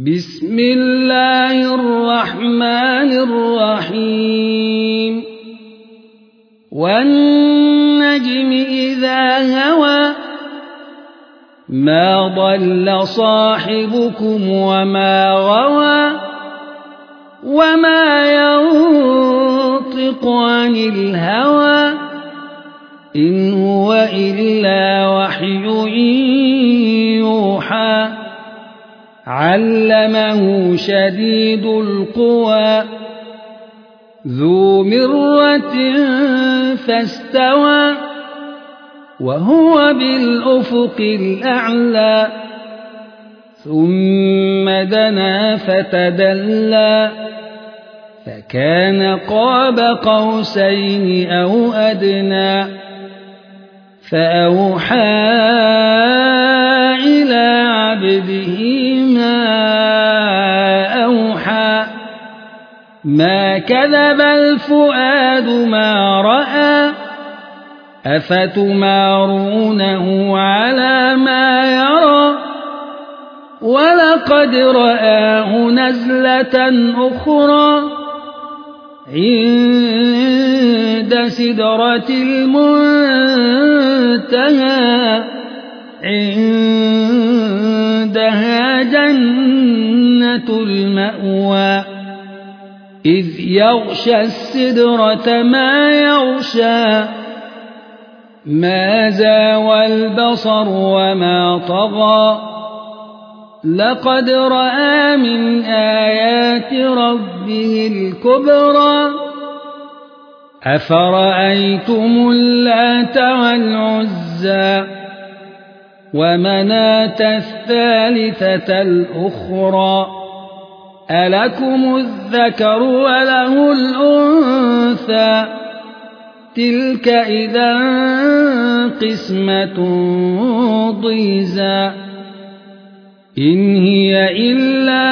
بسم الله الرحمن الرحيم والنجم إذا هوى ما ضل صاحبكم وما غوى وما ينطق عن الهوى إن هو إلا وحي يوحى علمه شديد القوى ذو مرة فاستوى وهو بالأفق الأعلى ثم دنا فتدلى فكان قاب قوسين أو أدنى فأوحى إلى عبده ما أوحى ما كذب الفؤاد ما رأى أفتمارونه على ما يرى ولقد رآه نزلة أخرى عند سدرة المنتهى عندها جنة المأوى إذ يغشى السدرة ما يغشى ما زاوى البصر وما طغى لقد رأى من آيات ربه الكبرى أفرأيتم اللات والعزى ومناة الثالثة الأخرى ألكم الذكر وله الأنثى تلك إذا قسمة ضيزى إن هي إلا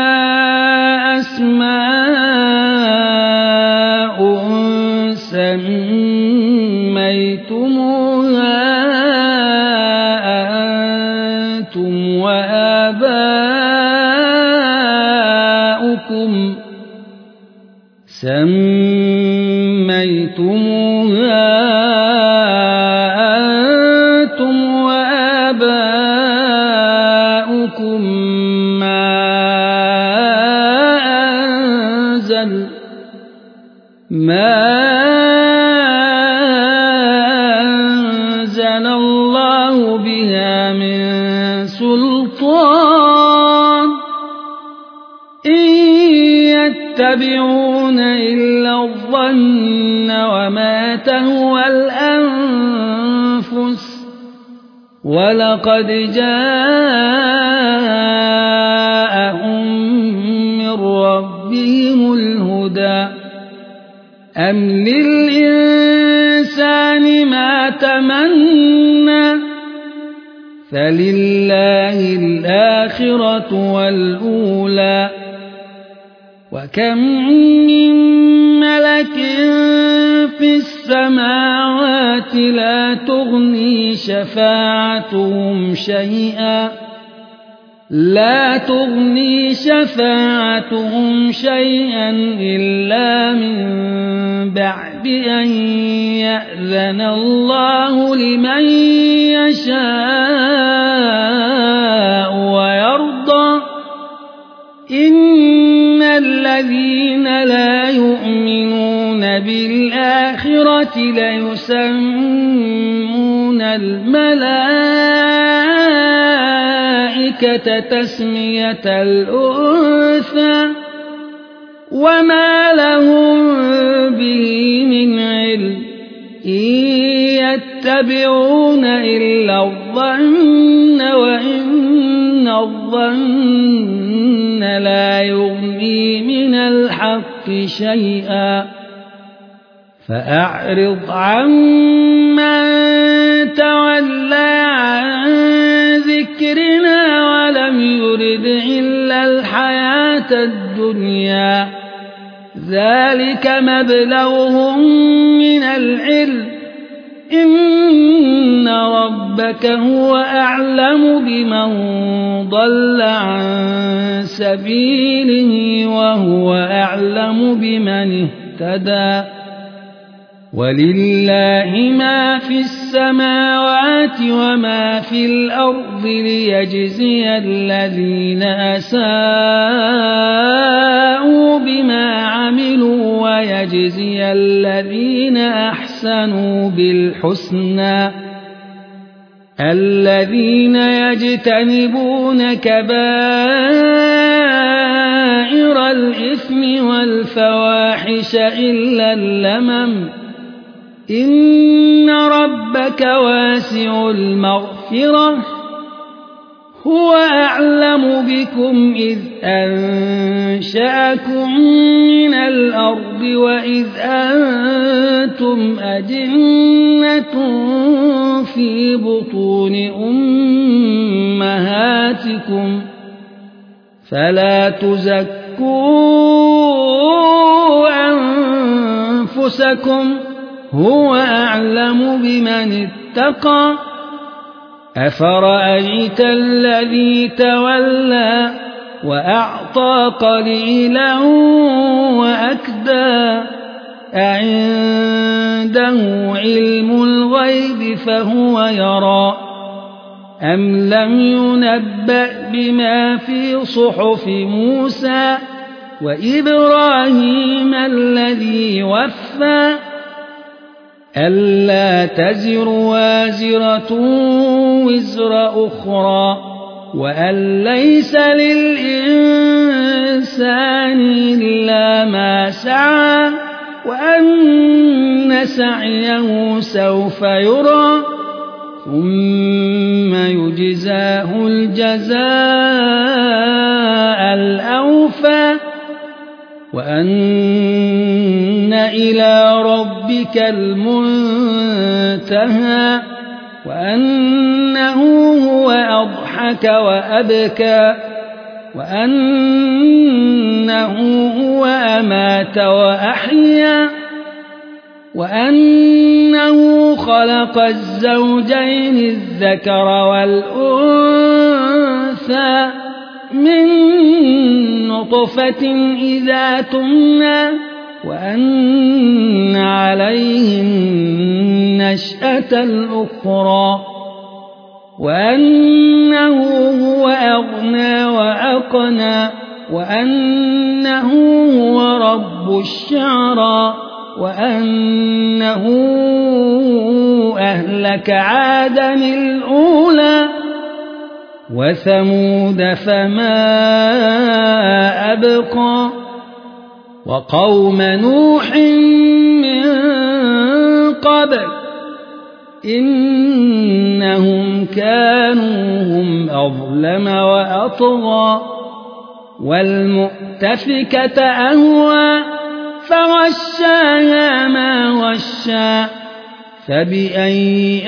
أسماء سميتموها أنتم وآباؤكم ما أنزل الله بها من سلطان إن يتبعون إلا الظن وما تهوى الأنفس ولقد جاءهم من ربهم الهدى أم للإنسان ما تمنى فلله الآخرة والأولى وكم من ملك في السماوات لا تغني شفاعتهم شيئا إلا من بعد أن يأذن الله لمن يشاء ويرضى إن الذين لا يؤمنون بالآخرة ليسمون الملائكة تسمية الأنثى وما لهم به من علم إن يتبعون إلا الظن وإن الظن لا يغني من الحق شيئا فأعرض عمن تولى عن ذكرنا ولم يرد إلا الحياة الدنيا ذلك مبلغهم من العلم إن ربك هو أعلم بمن ضل عن سبيله وهو أعلم بمن اهتدى ولله ما في السماوات وما في الأرض ليجزي الذين أساءوا بما عملوا ويجزي الذين أحسنوا بالحسنى الذين يجتنبون كبائر الإثم والفواحش إلا اللمم إن ربك واسع المغفرة هو أعلم بكم إذ أنشأكم من الأرض وإذ أنتم أجنة في بطون أمهاتكم فلا تزكوا أنفسكم هو أعلم بمن اتقى أفرأيت الذي تولى وأعطى قليلا وأكدى أعنده علم الغيب فهو يرى أم لم ينبأ بما في صحف موسى وإبراهيم الذي وفى ألا تزر وازرة وزر أخرى وأن ليس للإنسان إلا ما سعى وأن سعيه سوف يرى ثم يجزاه الجزاء الأوفى وأن إلى ربك المنتهى وأنه هو أضحك وأبكى وأنه هو أمات وأحيا وأنه خلق الزوجين الذكر والأنثى من نطفة إذا تمنى وأن عليه النشأة الأخرى وأنه هو أغنى وأقنى وأنه هو رب الشعرى وأنه أهلك عادا الأولى وثمود فما أبقى وقوم نوح من قبل إنهم كانوا هم أظلم وأطغى والمؤتفكة أهوى فغشاها ما غشى فبأي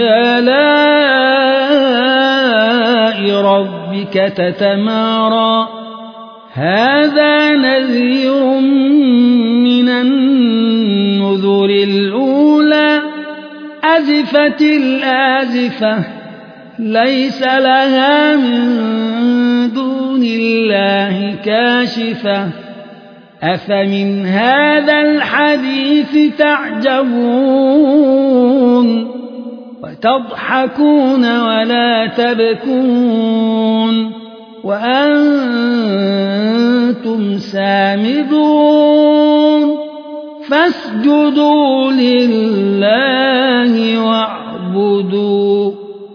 آلاء ربك تتمارى هذا نذير من النذر الأولى أزفت الآزفة ليس لها من دون الله كاشفة أفمن هذا الحديث تعجبون وتضحكون ولا تبكون وأنتم سامدون فاسجدوا لله واعبدوا